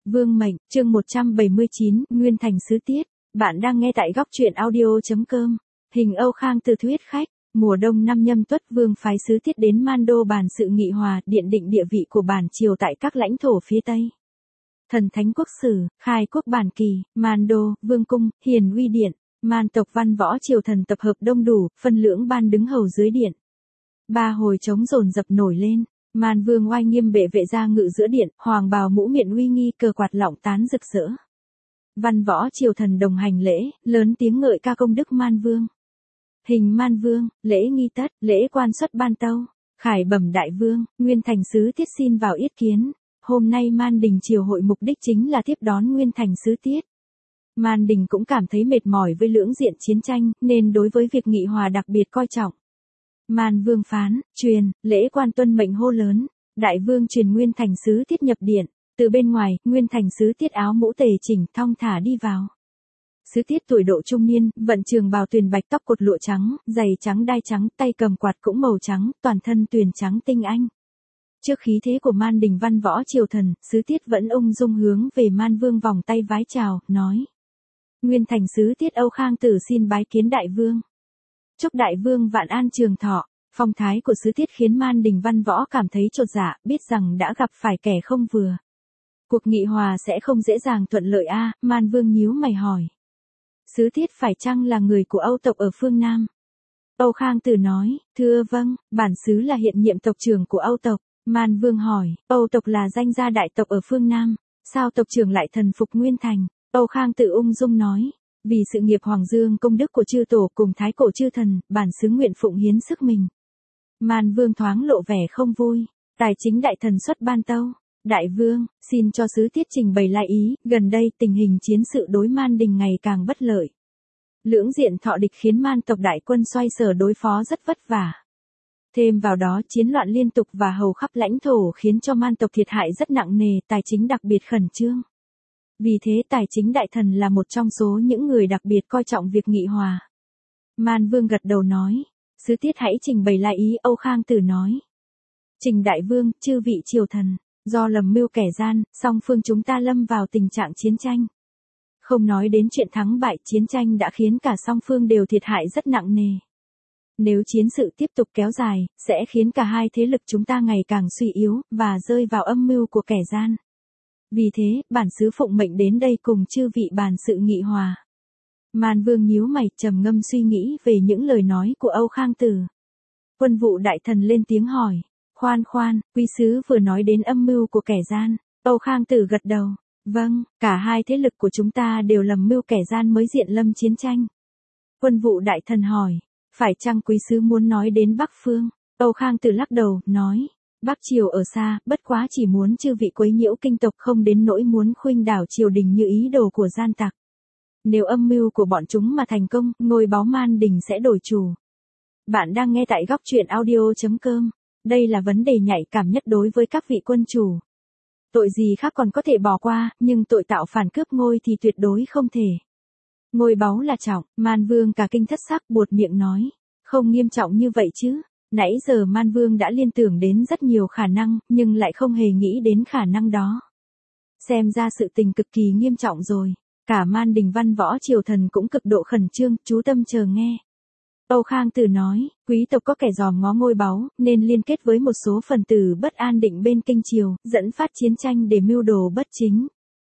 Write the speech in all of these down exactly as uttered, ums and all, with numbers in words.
Vương mệnh, chương một trăm bảy mươi chín, Nguyên Thành Sứ Tiết. Bạn đang nghe tại góc truyện audio.com. Hình Âu Khang từ thuyết khách, mùa đông năm Nhâm Tuất Vương phái sứ Tiết đến Man Đô bàn sự nghị hòa, điện định địa vị của bản triều tại các lãnh thổ phía Tây. Thần Thánh Quốc Sử, Khai Quốc Bản Kỳ, Man Đô, Vương Cung, Hiền Uy Điện, Man tộc văn võ triều thần tập hợp đông đủ, phân lưỡng ban đứng hầu dưới điện. Ba hồi trống dồn dập nổi lên. Man Vương oai nghiêm bệ vệ ra ngự giữa điện, hoàng bào mũ miệng uy nghi, cờ quạt lọng tán rực rỡ. Văn võ triều thần đồng hành lễ, lớn tiếng ngợi ca công đức Man Vương. Hình Man Vương, lễ nghi tất, lễ quan xuất ban tâu, khải bẩm đại vương, Nguyên Thành Sứ Tiết xin vào yết kiến. Hôm nay Man Đình triều hội mục đích chính là tiếp đón Nguyên Thành Sứ Tiết. Man Đình cũng cảm thấy mệt mỏi với lưỡng diện chiến tranh, nên đối với việc nghị hòa đặc biệt coi trọng. Man Vương phán, truyền, lễ quan tuân mệnh hô lớn, đại vương truyền Nguyên Thành Sứ Tiết nhập điện. Từ bên ngoài, Nguyên Thành Sứ Tiết áo mũ tề chỉnh, thong thả đi vào. Sứ Tiết tuổi độ trung niên, vận trường bào tuyền bạch, tóc cột lụa trắng, giày trắng đai trắng, tay cầm quạt cũng màu trắng, toàn thân tuyền trắng tinh anh. Trước khí thế của Man Đình văn võ triều thần, Sứ Tiết vẫn ung dung hướng về Man Vương vòng tay vái chào, nói: Nguyên Thành Sứ Tiết Âu Khang tử xin bái kiến đại vương. Chúc đại vương vạn an trường thọ. Phong thái của Sứ Tiết khiến Man Đình văn võ cảm thấy chột dạ, biết rằng đã gặp phải kẻ không vừa. Cuộc nghị hòa sẽ không dễ dàng thuận lợi a. À, Man Vương nhíu mày hỏi: Sứ Tiết phải chăng là người của Âu tộc ở phương Nam? Âu Khang tử nói: Thưa vâng, bản xứ là hiện nhiệm tộc trưởng của Âu tộc. Man Vương hỏi: Âu tộc là danh gia đại tộc ở phương Nam, sao tộc trưởng lại thần phục Nguyên Thành? Âu Khang tử ung dung nói: Vì sự nghiệp hoàng dương công đức của chư tổ cùng thái cổ chư thần, bản xứ nguyện phụng hiến sức mình. Man Vương thoáng lộ vẻ không vui. Tài chính đại thần xuất ban tâu: Đại vương, xin cho Sứ Tiết trình bày lại ý, gần đây tình hình chiến sự đối Man Đình ngày càng bất lợi. Lưỡng diện thọ địch khiến Man tộc đại quân xoay sở đối phó rất vất vả. Thêm vào đó chiến loạn liên tục và hầu khắp lãnh thổ khiến cho Man tộc thiệt hại rất nặng nề, tài chính đặc biệt khẩn trương. Vì thế tài chính đại thần là một trong số những người đặc biệt coi trọng việc nghị hòa. Man Vương gật đầu nói: Sứ Tiết hãy trình bày lại ý. Âu Khang tử nói: Trình đại vương, chư vị triều thần, do lầm mưu kẻ gian, song phương chúng ta lâm vào tình trạng chiến tranh. Không nói đến chuyện thắng bại, chiến tranh đã khiến cả song phương đều thiệt hại rất nặng nề. Nếu chiến sự tiếp tục kéo dài, sẽ khiến cả hai thế lực chúng ta ngày càng suy yếu, và rơi vào âm mưu của kẻ gian. Vì thế, bản xứ phụng mệnh đến đây cùng chư vị bàn sự nghị hòa. Man Vương nhíu mày, trầm ngâm suy nghĩ về những lời nói của Âu Khang tử. Quân vụ đại thần lên tiếng hỏi: Khoan khoan, quý sứ vừa nói đến âm mưu của kẻ gian. Âu Khang tử gật đầu: Vâng, cả hai thế lực của chúng ta đều lầm mưu kẻ gian mới diện lâm chiến tranh. Quân vụ đại thần hỏi: Phải chăng quý sứ muốn nói đến Bắc Phương? Âu Khang tử lắc đầu, nói: Bắc triều ở xa, bất quá chỉ muốn chư vị quấy nhiễu kinh tộc, không đến nỗi muốn khuynh đảo triều đình như ý đồ của gian tặc. Nếu âm mưu của bọn chúng mà thành công, ngôi báu Man Đình sẽ đổi chủ. Bạn đang nghe tại góc truyện audio.com. Đây là vấn đề nhạy cảm nhất đối với các vị quân chủ. Tội gì khác còn có thể bỏ qua, nhưng tội tạo phản cướp ngôi thì tuyệt đối không thể. Ngôi báu là trọng. Man Vương cả kinh thất sắc, buột miệng nói: Không nghiêm trọng như vậy chứ. Nãy giờ Man Vương đã liên tưởng đến rất nhiều khả năng, nhưng lại không hề nghĩ đến khả năng đó. Xem ra sự tình cực kỳ nghiêm trọng rồi. Cả Man Đình văn võ triều thần cũng cực độ khẩn trương, chú tâm chờ nghe. Âu Khang tử nói: Quý tộc có kẻ dòm ngó ngôi báu, nên liên kết với một số phần tử bất an định bên kinh triều, dẫn phát chiến tranh để mưu đồ bất chính.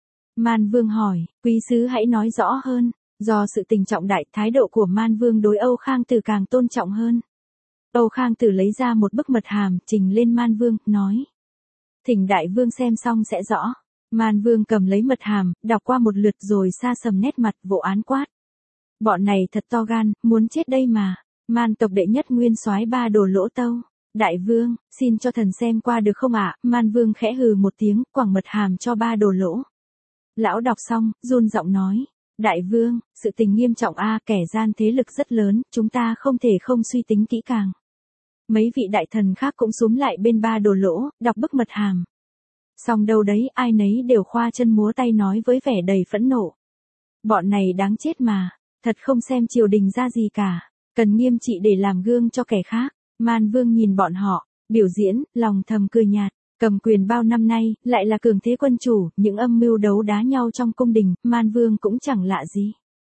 Man Vương hỏi: Quý sứ hãy nói rõ hơn. Do sự tình trọng đại, thái độ của Man Vương đối Âu Khang tử càng tôn trọng hơn. Âu Khang tử lấy ra một bức mật hàm, trình lên Man Vương, nói: Thỉnh đại vương xem xong sẽ rõ. Man Vương cầm lấy mật hàm, đọc qua một lượt rồi sa sầm nét mặt, vỗ án quát: Bọn này thật to gan, muốn chết đây mà. Man tộc đệ nhất nguyên soái Ba Đồ Lỗ tâu: Đại vương, xin cho thần xem qua được không ạ? À? Man Vương khẽ hừ một tiếng, quẳng mật hàm cho Ba Đồ Lỗ. Lão đọc xong, run giọng nói: Đại vương, sự tình nghiêm trọng a, à, kẻ gian thế lực rất lớn, chúng ta không thể không suy tính kỹ càng. Mấy vị đại thần khác cũng xúm lại bên Ba Đồ Lỗ, đọc bức mật hàm. Xong đâu đấy, ai nấy đều khoa chân múa tay nói với vẻ đầy phẫn nộ: Bọn này đáng chết mà, thật không xem triều đình ra gì cả, cần nghiêm trị để làm gương cho kẻ khác. Man Vương nhìn bọn họ, biểu diễn, lòng thầm cười nhạt, Cầm quyền bao năm nay, lại là cường thế quân chủ, những âm mưu đấu đá nhau trong cung đình, Man Vương cũng chẳng lạ gì.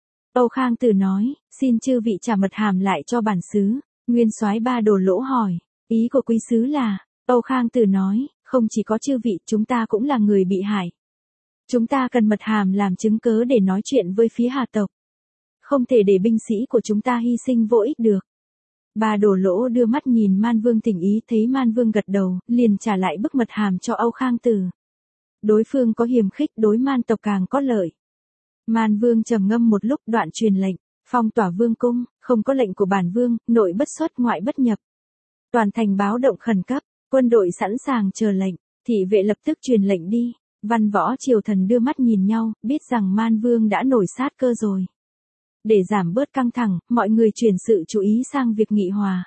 Âu Khang Tử nói, xin chư vị trả mật hàm lại cho bản xứ. Nguyên soái Ba Đồ Lỗ hỏi, ý của quý sứ là, Âu Khang Tử nói, không chỉ có chư vị, chúng ta cũng là người bị hại. Chúng ta cần mật hàm làm chứng cớ để nói chuyện với phía Hà tộc. Không thể để binh sĩ của chúng ta hy sinh vô ích được. Ba Đồ Lỗ đưa mắt nhìn Man Vương tình ý, thấy Man Vương gật đầu, liền trả lại bức mật hàm cho Âu Khang Tử. Đối phương có hiềm khích, đối Man tộc càng có lợi. Man Vương trầm ngâm một lúc, đoạn truyền lệnh, phong tỏa vương cung, không có lệnh của bản vương, nội bất xuất ngoại bất nhập. Toàn thành báo động khẩn cấp, quân đội sẵn sàng chờ lệnh, thị vệ lập tức truyền lệnh đi. Văn võ triều thần đưa mắt nhìn nhau, biết rằng Man Vương đã nổi sát cơ rồi. Để giảm bớt căng thẳng, mọi người chuyển sự chú ý sang việc nghị hòa.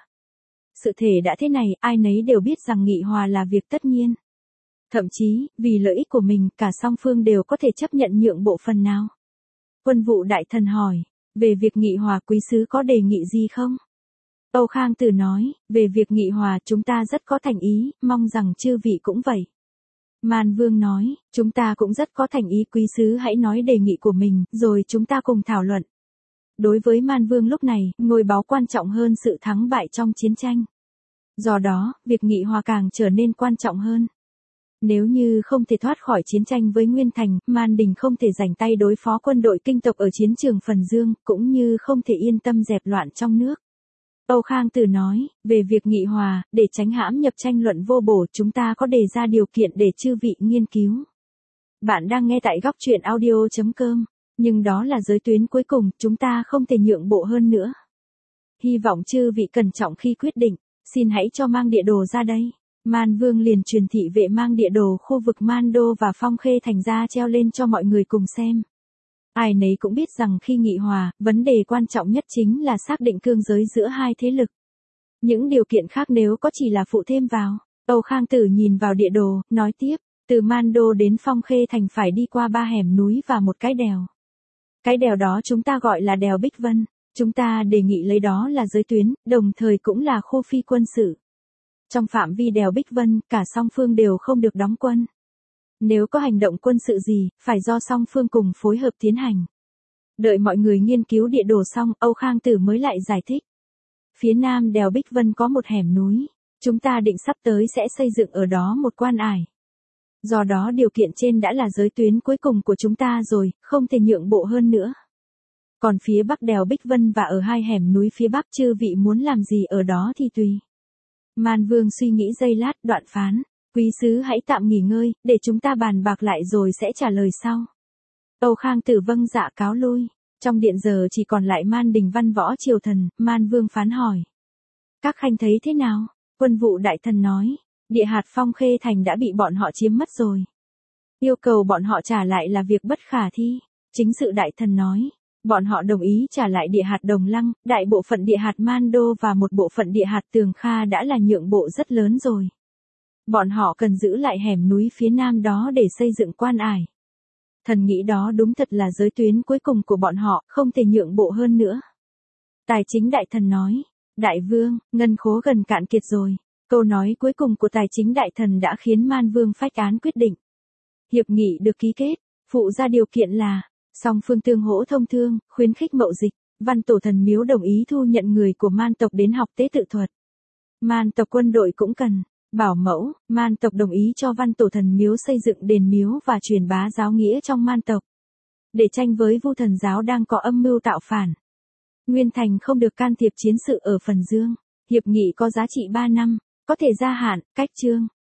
Sự thể đã thế này, ai nấy đều biết rằng nghị hòa là việc tất nhiên. Thậm chí, vì lợi ích của mình, cả song phương đều có thể chấp nhận nhượng bộ phần nào. Quân vụ đại thần hỏi, về việc nghị hòa quý sứ có đề nghị gì không? Âu Khang Tử nói, về việc nghị hòa chúng ta rất có thành ý, mong rằng chư vị cũng vậy. Man Vương nói, chúng ta cũng rất có thành ý, quý sứ hãy nói đề nghị của mình, rồi chúng ta cùng thảo luận. Đối với Man Vương lúc này, ngôi báu quan trọng hơn sự thắng bại trong chiến tranh. Do đó, việc nghị hòa càng trở nên quan trọng hơn. Nếu như không thể thoát khỏi chiến tranh với Nguyên Thành, Man Đình không thể rảnh tay đối phó quân đội Kinh tộc ở chiến trường Phần Dương, cũng như không thể yên tâm dẹp loạn trong nước. Âu Khang Tử nói, về việc nghị hòa, để tránh hãm nhập tranh luận vô bổ, chúng ta có đề ra điều kiện để chư vị nghiên cứu. Bạn đang nghe tại góc truyện audio chấm com, nhưng đó là giới tuyến cuối cùng, chúng ta không thể nhượng bộ hơn nữa. Hy vọng chư vị cẩn trọng khi quyết định, xin hãy cho mang địa đồ ra đây. Man Vương liền truyền thị vệ mang địa đồ khu vực Man Đô và Phong Khê Thành ra treo lên cho mọi người cùng xem. Ai nấy cũng biết rằng khi nghị hòa, vấn đề quan trọng nhất chính là xác định cương giới giữa hai thế lực. Những điều kiện khác nếu có chỉ là phụ thêm vào. Âu Khang Tử nhìn vào địa đồ, nói tiếp, từ Man Đô đến Phong Khê Thành phải đi qua ba hẻm núi và một cái đèo. Cái đèo đó chúng ta gọi là đèo Bích Vân, chúng ta đề nghị lấy đó là giới tuyến, đồng thời cũng là khu phi quân sự. Trong phạm vi đèo Bích Vân, cả song phương đều không được đóng quân. Nếu có hành động quân sự gì, phải do song phương cùng phối hợp tiến hành. Đợi mọi người nghiên cứu địa đồ xong, Âu Khang Tử mới lại giải thích. Phía nam đèo Bích Vân có một hẻm núi, chúng ta định sắp tới sẽ xây dựng ở đó một quan ải. Do đó điều kiện trên đã là giới tuyến cuối cùng của chúng ta rồi, không thể nhượng bộ hơn nữa. Còn phía bắc đèo Bích Vân và ở hai hẻm núi phía bắc chư vị muốn làm gì ở đó thì tùy. Man Vương suy nghĩ giây lát, đoạn phán, quý sứ hãy tạm nghỉ ngơi, để chúng ta bàn bạc lại rồi sẽ trả lời sau. Âu Khang Tử vâng dạ cáo lui. Trong điện giờ chỉ còn lại Man Đình văn võ triều thần, Man Vương phán hỏi. Các khanh thấy thế nào? Quân vụ đại thần nói, địa hạt Phong Khê Thành đã bị bọn họ chiếm mất rồi. Yêu cầu bọn họ trả lại là việc bất khả thi. Chính sự đại thần nói, bọn họ đồng ý trả lại địa hạt Đồng Lăng, đại bộ phận địa hạt Man Đô và một bộ phận địa hạt Tường Kha đã là nhượng bộ rất lớn rồi. Bọn họ cần giữ lại hẻm núi phía nam đó để xây dựng quan ải. Thần nghĩ đó đúng thật là giới tuyến cuối cùng của bọn họ, không thể nhượng bộ hơn nữa. Tài chính đại thần nói, đại vương, ngân khố gần cạn kiệt rồi. Câu nói cuối cùng của tài chính đại thần đã khiến Man Vương phách án quyết định. Hiệp nghị được ký kết, phụ ra điều kiện là, song phương tương hỗ thông thương, khuyến khích mậu dịch, Văn Tổ Thần Miếu đồng ý thu nhận người của Man tộc đến học tế tự thuật. Man tộc quân đội cũng cần bảo mẫu, Man tộc đồng ý cho Văn Tổ Thần Miếu xây dựng đền miếu và truyền bá giáo nghĩa trong Man tộc. Để tranh với Vu Thần giáo đang có âm mưu tạo phản. Nguyên Thành không được can thiệp chiến sự ở Phần Dương. Hiệp nghị có giá trị ba năm, có thể gia hạn, cách chương.